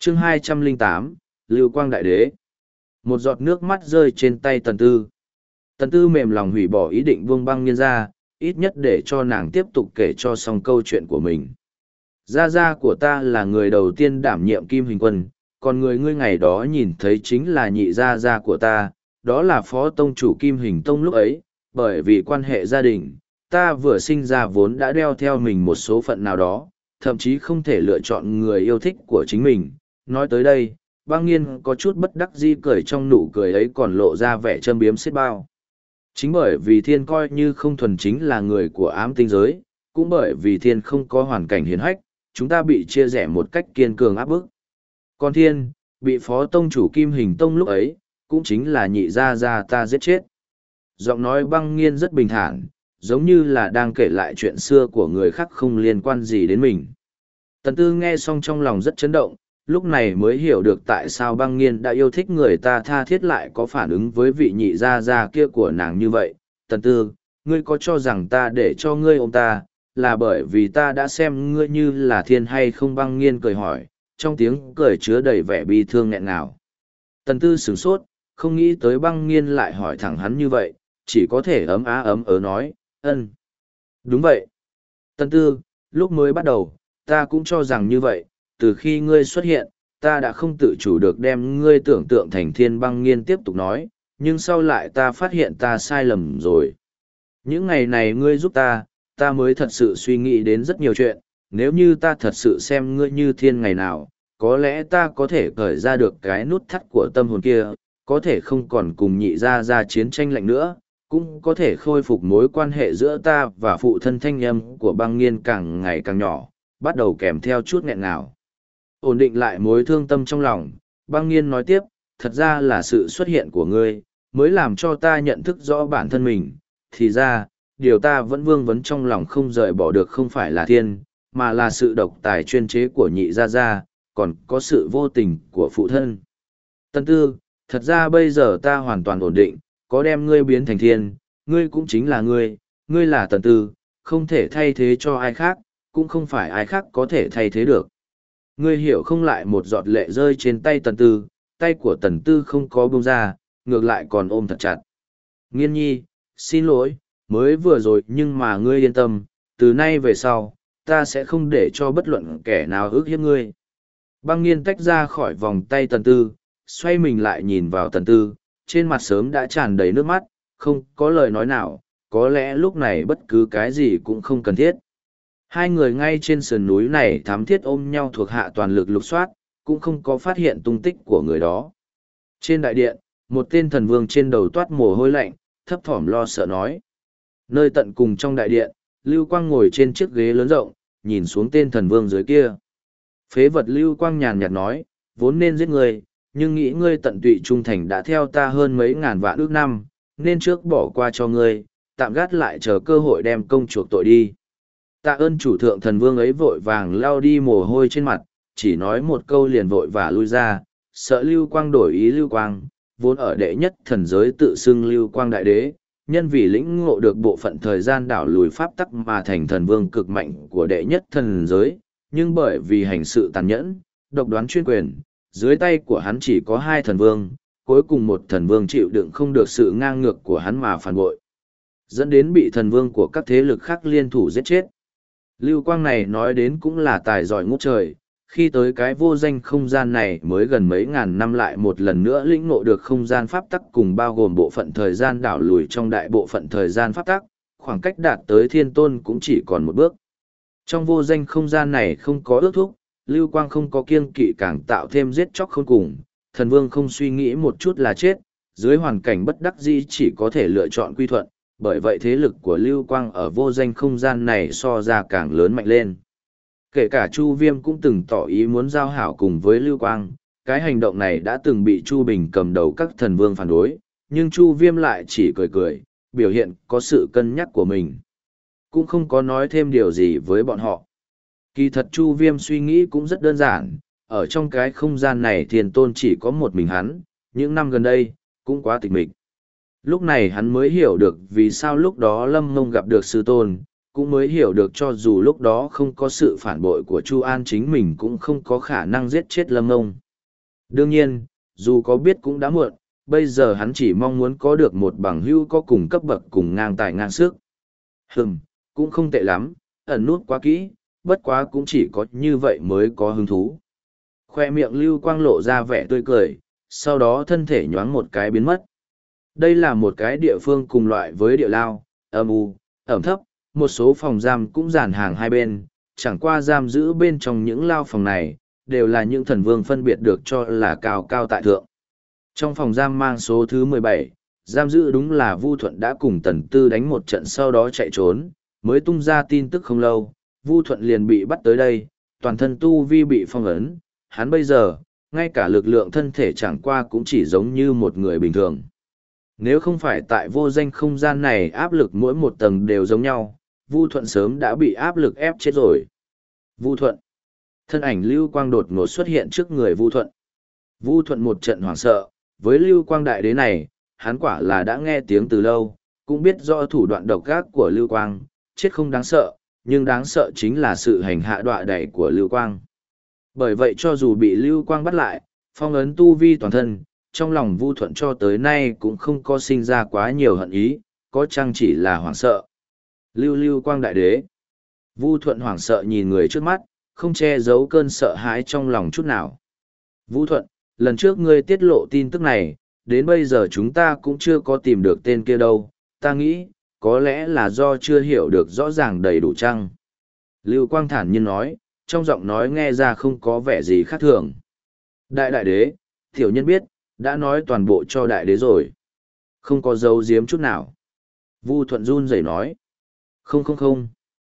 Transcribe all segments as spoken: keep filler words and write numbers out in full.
chương hai trăm lẻ tám, Lưu Quang Đại Đế. Một giọt nước mắt rơi trên tay Tần Tư. Tần Tư mềm lòng hủy bỏ ý định buông băng nghiên ra, ít nhất để cho nàng tiếp tục kể cho xong câu chuyện của mình. Gia gia của ta là người đầu tiên đảm nhiệm Kim Hình Quân, còn người ngươi ngày đó nhìn thấy chính là nhị gia gia của ta, đó là phó tông chủ Kim Hình Tông lúc ấy, bởi vì quan hệ gia đình, ta vừa sinh ra vốn đã đeo theo mình một số phận nào đó, thậm chí không thể lựa chọn người yêu thích của chính mình. Nói tới đây, băng nghiên có chút bất đắc dĩ cười, trong nụ cười ấy còn lộ ra vẻ châm biếm xiết bao. Chính bởi vì thiên coi như không thuần chính là người của ám tinh giới, cũng bởi vì thiên không có hoàn cảnh hiển hách, chúng ta bị chia rẽ một cách kiên cường áp bức. Còn thiên, bị phó tông chủ Kim Hình Tông lúc ấy, cũng chính là nhị gia gia ta giết chết. Giọng nói băng nghiên rất bình thản, giống như là đang kể lại chuyện xưa của người khác không liên quan gì đến mình. Tần Tư nghe xong trong lòng rất chấn động, lúc này mới hiểu được tại sao băng nghiên đã yêu thích người ta tha thiết lại có phản ứng với vị nhị gia gia kia của nàng như vậy. Tần Tư, ngươi có cho rằng ta để cho ngươi ôm ta, là bởi vì ta đã xem ngươi như là thiên hay không? Băng nghiên cười hỏi, trong tiếng cười chứa đầy vẻ bi thương nghẹn ngào. Tần Tư sửng sốt, không nghĩ tới băng nghiên lại hỏi thẳng hắn như vậy, chỉ có thể ấm á ấm ớ nói, ân. Đúng vậy. Tần Tư, lúc mới bắt đầu, ta cũng cho rằng như vậy, từ khi ngươi xuất hiện, ta đã không tự chủ được đem ngươi tưởng tượng thành thiên. Băng nghiên tiếp tục nói, nhưng sau lại ta phát hiện ta sai lầm rồi. Những ngày này ngươi giúp ta, ta mới thật sự suy nghĩ đến rất nhiều chuyện, nếu như ta thật sự xem ngươi như thiên ngày nào, có lẽ ta có thể cởi ra được cái nút thắt của tâm hồn kia, có thể không còn cùng nhị gia ra chiến tranh lạnh nữa, cũng có thể khôi phục mối quan hệ giữa ta và phụ thân. Thanh âm của băng nghiên càng ngày càng nhỏ, bắt đầu kèm theo chút nghẹn ngào. Ổn định lại mối thương tâm trong lòng, băng nghiên nói tiếp, thật ra là sự xuất hiện của ngươi, mới làm cho ta nhận thức rõ bản thân mình. Thì ra, điều ta vẫn vương vấn trong lòng không rời bỏ được không phải là thiên, mà là sự độc tài chuyên chế của nhị gia gia, còn có sự vô tình của phụ thân. Tần Tư, thật ra bây giờ ta hoàn toàn ổn định, có đem ngươi biến thành thiên, ngươi cũng chính là ngươi, ngươi là Tần Tư, không thể thay thế cho ai khác, cũng không phải ai khác có thể thay thế được. Ngươi hiểu không? Lại một giọt lệ rơi trên tay Tần Tư, tay của Tần Tư không có buông ra, ngược lại còn ôm thật chặt. Nghiên nhi, xin lỗi, mới vừa rồi, nhưng mà ngươi yên tâm, từ nay về sau, ta sẽ không để cho bất luận kẻ nào ức hiếp ngươi. Băng nghiên tách ra khỏi vòng tay Tần Tư, xoay mình lại nhìn vào Tần Tư, trên mặt sớm đã tràn đầy nước mắt, không có lời nói nào, có lẽ lúc này bất cứ cái gì cũng không cần thiết. Hai người ngay trên sườn núi này thám thiết ôm nhau, thuộc hạ toàn lực lục soát, cũng không có phát hiện tung tích của người đó. Trên đại điện, một tên thần vương trên đầu toát mồ hôi lạnh, thấp thỏm lo sợ nói. Nơi tận cùng trong đại điện, Lưu Quang ngồi trên chiếc ghế lớn rộng, nhìn xuống tên thần vương dưới kia. Phế vật! Lưu Quang nhàn nhạt nói, vốn nên giết ngươi, nhưng nghĩ ngươi tận tụy trung thành đã theo ta hơn mấy ngàn vạn ước năm, nên trước bỏ qua cho ngươi, tạm gác lại chờ cơ hội đem công chuộc tội đi. Tạ ơn chủ thượng. Thần vương ấy vội vàng lao đi mồ hôi trên mặt, chỉ nói một câu liền vội và lui ra, sợ Lưu Quang đổi ý. Lưu Quang, vốn ở đệ nhất thần giới tự xưng Lưu Quang Đại Đế, nhân vì lĩnh ngộ được bộ phận thời gian đảo lùi pháp tắc mà thành thần vương cực mạnh của đệ nhất thần giới, nhưng bởi vì hành sự tàn nhẫn, độc đoán chuyên quyền, dưới tay của hắn chỉ có hai thần vương, cuối cùng một thần vương chịu đựng không được sự ngang ngược của hắn mà phản bội, dẫn đến bị thần vương của các thế lực khác liên thủ giết chết. Lưu Quang này nói đến cũng là tài giỏi ngút trời, khi tới cái vô danh không gian này mới gần mấy ngàn năm lại một lần nữa lĩnh ngộ được không gian pháp tắc cùng bao gồm bộ phận thời gian đảo lùi trong đại bộ phận thời gian pháp tắc, khoảng cách đạt tới thiên tôn cũng chỉ còn một bước. Trong vô danh không gian này không có ước thúc, Lưu Quang không có kiêng kỵ, càng tạo thêm giết chóc khôn cùng, thần vương không suy nghĩ một chút là chết, dưới hoàn cảnh bất đắc dĩ chỉ có thể lựa chọn quy thuận, bởi vậy thế lực của Lưu Quang ở vô danh không gian này so ra càng lớn mạnh lên. Kể cả Chu Viêm cũng từng tỏ ý muốn giao hảo cùng với Lưu Quang, cái hành động này đã từng bị Chu Bình cầm đầu các thần vương phản đối, nhưng Chu Viêm lại chỉ cười cười, biểu hiện có sự cân nhắc của mình. Cũng không có nói thêm điều gì với bọn họ. Kỳ thật Chu Viêm suy nghĩ cũng rất đơn giản, ở trong cái không gian này thiên tôn chỉ có một mình hắn, những năm gần đây, cũng quá tịch mịch. Lúc này hắn mới hiểu được vì sao lúc đó Lâm Mông gặp được sư tôn, cũng mới hiểu được cho dù lúc đó không có sự phản bội của Chu An chính mình cũng không có khả năng giết chết Lâm Ngông. Đương nhiên, dù có biết cũng đã muộn, bây giờ hắn chỉ mong muốn có được một bằng hữu có cùng cấp bậc cùng ngang tài ngang sức. Hừm, cũng không tệ lắm, ẩn nút quá kỹ, bất quá cũng chỉ có như vậy mới có hứng thú. Khoe miệng Lưu Quang lộ ra vẻ tươi cười, sau đó thân thể nhoáng một cái biến mất. Đây là một cái địa phương cùng loại với địa lao, âm u, ẩm thấp, một số phòng giam cũng dàn hàng hai bên, chẳng qua giam giữ bên trong những lao phòng này, đều là những thần vương phân biệt được cho là cao cao tại thượng. Trong phòng giam mang số thứ mười bảy, giam giữ đúng là Vu Thuận đã cùng Tần Tư đánh một trận sau đó chạy trốn, mới tung ra tin tức không lâu, Vu Thuận liền bị bắt tới đây, toàn thân tu vi bị phong ấn, hắn bây giờ, ngay cả lực lượng thân thể chẳng qua cũng chỉ giống như một người bình thường. Nếu không phải tại vô danh không gian này áp lực mỗi một tầng đều giống nhau, Vu Thuận sớm đã bị áp lực ép chết rồi. Vu Thuận. Thân ảnh Lưu Quang đột ngột xuất hiện trước người Vu Thuận. Vu Thuận một trận hoảng sợ, với Lưu Quang đại đế này, hắn quả là đã nghe tiếng từ lâu, cũng biết rõ thủ đoạn độc ác của Lưu Quang, chết không đáng sợ, nhưng đáng sợ chính là sự hành hạ đọa đẩy của Lưu Quang. Bởi vậy cho dù bị Lưu Quang bắt lại, phong ấn tu vi toàn thân, trong lòng Vu Thuận cho tới nay cũng không có sinh ra quá nhiều hận ý, có chăng chỉ là hoảng sợ. Lưu Lưu Quang đại đế. Vu Thuận hoảng sợ nhìn người trước mắt, không che giấu cơn sợ hãi trong lòng chút nào. Vu Thuận, lần trước ngươi tiết lộ tin tức này, đến bây giờ chúng ta cũng chưa có tìm được tên kia đâu, ta nghĩ, có lẽ là do chưa hiểu được rõ ràng đầy đủ chăng. Lưu Quang thản nhiên nói, trong giọng nói nghe ra không có vẻ gì khác thường. Đại đại đế, tiểu nhân biết, đã nói toàn bộ cho đại đế rồi. Không có giấu giếm chút nào. Vu Thuận run rẩy nói. Không không không.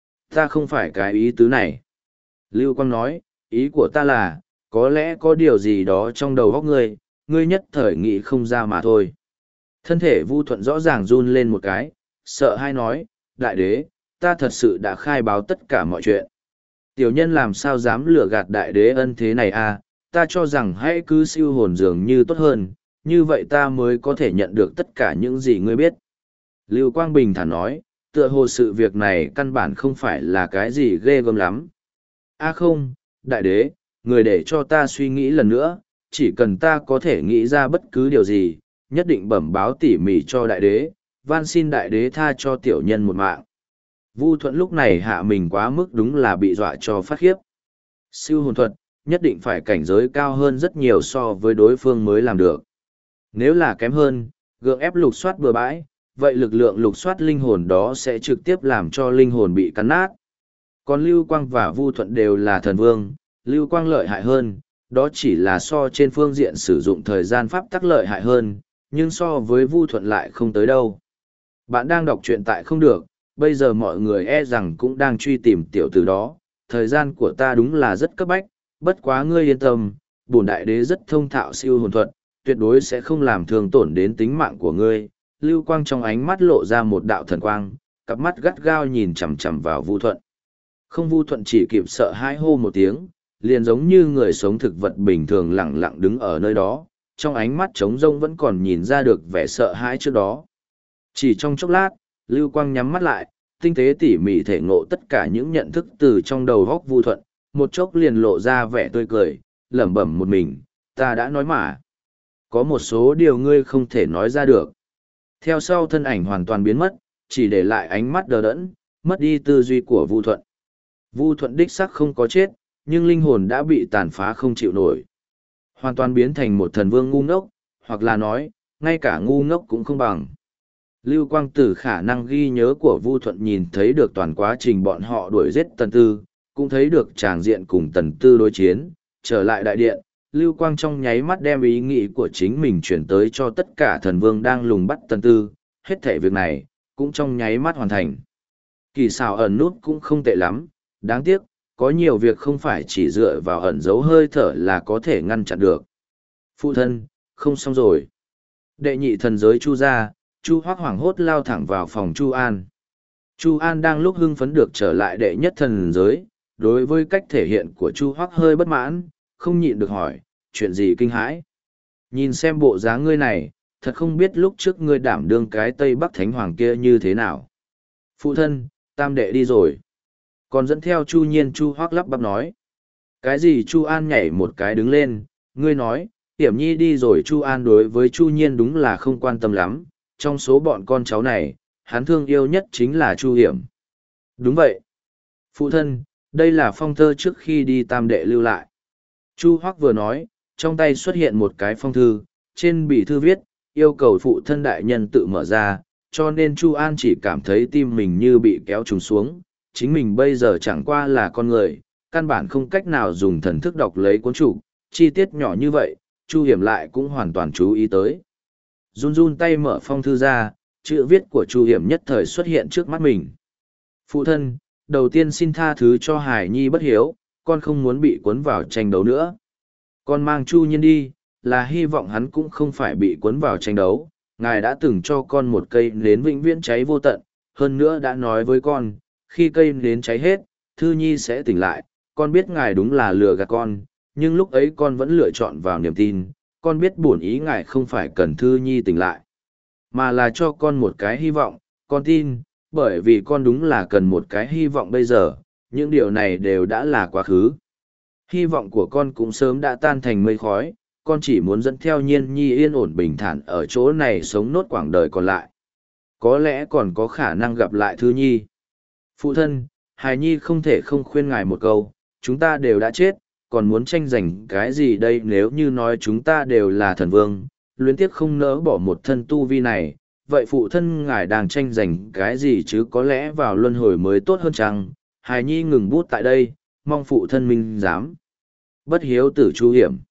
Ta không phải cái ý tứ này. Lưu Quang nói, ý của ta là, có lẽ có điều gì đó trong đầu óc ngươi, ngươi nhất thời nghĩ không ra mà thôi. Thân thể Vu Thuận rõ ràng run lên một cái, sợ hay nói, đại đế, ta thật sự đã khai báo tất cả mọi chuyện. Tiểu nhân làm sao dám lừa gạt đại đế ân thế này à, ta cho rằng hãy cứ siêu hồn dường như tốt hơn, như vậy ta mới có thể nhận được tất cả những gì ngươi biết. Lưu Quang bình thản nói, tựa hồ sự việc này căn bản không phải là cái gì ghê gớm lắm. À không, đại đế, người để cho ta suy nghĩ lần nữa, chỉ cần ta có thể nghĩ ra bất cứ điều gì, nhất định bẩm báo tỉ mỉ cho đại đế, van xin đại đế tha cho tiểu nhân một mạng. Vu Thuận lúc này hạ mình quá mức đúng là bị dọa cho phát khiếp. Siêu hồn thuật, nhất định phải cảnh giới cao hơn rất nhiều so với đối phương mới làm được. Nếu là kém hơn, gượng ép lục soát bừa bãi, vậy lực lượng lục soát linh hồn đó sẽ trực tiếp làm cho linh hồn bị cắn nát. Còn Lưu Quang và Vu Thuận đều là thần vương, Lưu Quang lợi hại hơn, đó chỉ là so trên phương diện sử dụng thời gian pháp tắc lợi hại hơn, nhưng so với Vu Thuận lại không tới đâu. Bạn đang đọc truyện tại không được, bây giờ mọi người e rằng cũng đang truy tìm tiểu tử đó, thời gian của ta đúng là rất cấp bách, bất quá ngươi yên tâm, bổn đại đế rất thông thạo siêu hồn thuật, tuyệt đối sẽ không làm thương tổn đến tính mạng của ngươi. Lưu Quang trong ánh mắt lộ ra một đạo thần quang, cặp mắt gắt gao nhìn chằm chằm vào Vu Thuận. Không, Vu Thuận chỉ kịp sợ hãi hô một tiếng, liền giống như người sống thực vật bình thường lặng lặng đứng ở nơi đó, trong ánh mắt trống rông vẫn còn nhìn ra được vẻ sợ hãi trước đó. Chỉ trong chốc lát, Lưu Quang nhắm mắt lại, tinh tế tỉ mỉ thể ngộ tất cả những nhận thức từ trong đầu góc Vu Thuận, một chốc liền lộ ra vẻ tươi cười, lẩm bẩm một mình, ta đã nói mà. Có một số điều ngươi không thể nói ra được. Theo sau thân ảnh hoàn toàn biến mất, chỉ để lại ánh mắt đờ đẫn, mất đi tư duy của Vu Thuận. Vu Thuận đích sắc không có chết, nhưng linh hồn đã bị tàn phá không chịu nổi. Hoàn toàn biến thành một thần vương ngu ngốc, hoặc là nói, ngay cả ngu ngốc cũng không bằng. Lưu Quang từ khả năng ghi nhớ của Vu Thuận nhìn thấy được toàn quá trình bọn họ đuổi giết Tần Tư, cũng thấy được tràng diện cùng Tần Tư đối chiến, trở lại đại điện. Lưu Quang trong nháy mắt đem ý nghĩ của chính mình chuyển tới cho tất cả thần vương đang lùng bắt Tần Tư, hết thể việc này, cũng trong nháy mắt hoàn thành. Kỳ xảo ẩn nút cũng không tệ lắm, đáng tiếc, có nhiều việc không phải chỉ dựa vào ẩn giấu hơi thở là có thể ngăn chặn được. Phụ thân, không xong rồi. Đệ nhị thần giới Chu ra, Chu Hoác hoảng hốt lao thẳng vào phòng Chu An. Chu An đang lúc hưng phấn được trở lại đệ nhất thần giới, đối với cách thể hiện của Chu Hoác hơi bất mãn, không nhịn được hỏi, chuyện gì kinh hãi? Nhìn xem bộ dáng ngươi này, thật không biết lúc trước ngươi đảm đương cái Tây Bắc Thánh Hoàng kia như thế nào. Phụ thân, Tam đệ đi rồi. Còn dẫn theo Chu Nhiên Chu Hoác lắp bắp nói. Cái gì Chu An nhảy một cái đứng lên, ngươi nói, Hiểm Nhi đi rồi Chu An đối với Chu Nhiên đúng là không quan tâm lắm, trong số bọn con cháu này, hắn thương yêu nhất chính là Chu Hiểm. Đúng vậy. Phụ thân, đây là phong thơ trước khi đi tam đệ lưu lại. Chu Hoác vừa nói, trong tay xuất hiện một cái phong thư, trên bì thư viết, yêu cầu phụ thân đại nhân tự mở ra, cho nên Chu An chỉ cảm thấy tim mình như bị kéo trùng xuống, chính mình bây giờ chẳng qua là con người, căn bản không cách nào dùng thần thức đọc lấy cuốn trục, chi tiết nhỏ như vậy, Chu Hiểm lại cũng hoàn toàn chú ý tới. Run run tay mở phong thư ra, chữ viết của Chu Hiểm nhất thời xuất hiện trước mắt mình. Phụ thân, đầu tiên xin tha thứ cho Hải Nhi bất hiếu, con không muốn bị cuốn vào tranh đấu nữa. Con mang Chu Nhiên đi, là hy vọng hắn cũng không phải bị cuốn vào tranh đấu. Ngài đã từng cho con một cây nến vĩnh viễn cháy vô tận, hơn nữa đã nói với con, khi cây nến cháy hết, Thư Nhi sẽ tỉnh lại. Con biết ngài đúng là lừa gạt con, nhưng lúc ấy con vẫn lựa chọn vào niềm tin. Con biết bổn ý ngài không phải cần Thư Nhi tỉnh lại, mà là cho con một cái hy vọng. Con tin, bởi vì con đúng là cần một cái hy vọng bây giờ, những điều này đều đã là quá khứ. Hy vọng của con cũng sớm đã tan thành mây khói, con chỉ muốn dẫn theo Nhiên Nhi yên ổn bình thản ở chỗ này sống nốt quãng đời còn lại. Có lẽ còn có khả năng gặp lại Thư Nhi. Phụ thân, Hài Nhi không thể không khuyên ngài một câu, chúng ta đều đã chết, còn muốn tranh giành cái gì đây nếu như nói chúng ta đều là thần vương, luyến tiếc không nỡ bỏ một thân tu vi này, vậy phụ thân ngài đang tranh giành cái gì chứ có lẽ vào luân hồi mới tốt hơn chăng? Hài Nhi ngừng bút tại đây, mong phụ thân minh dám. Bất hiếu tử Chu Hiểm.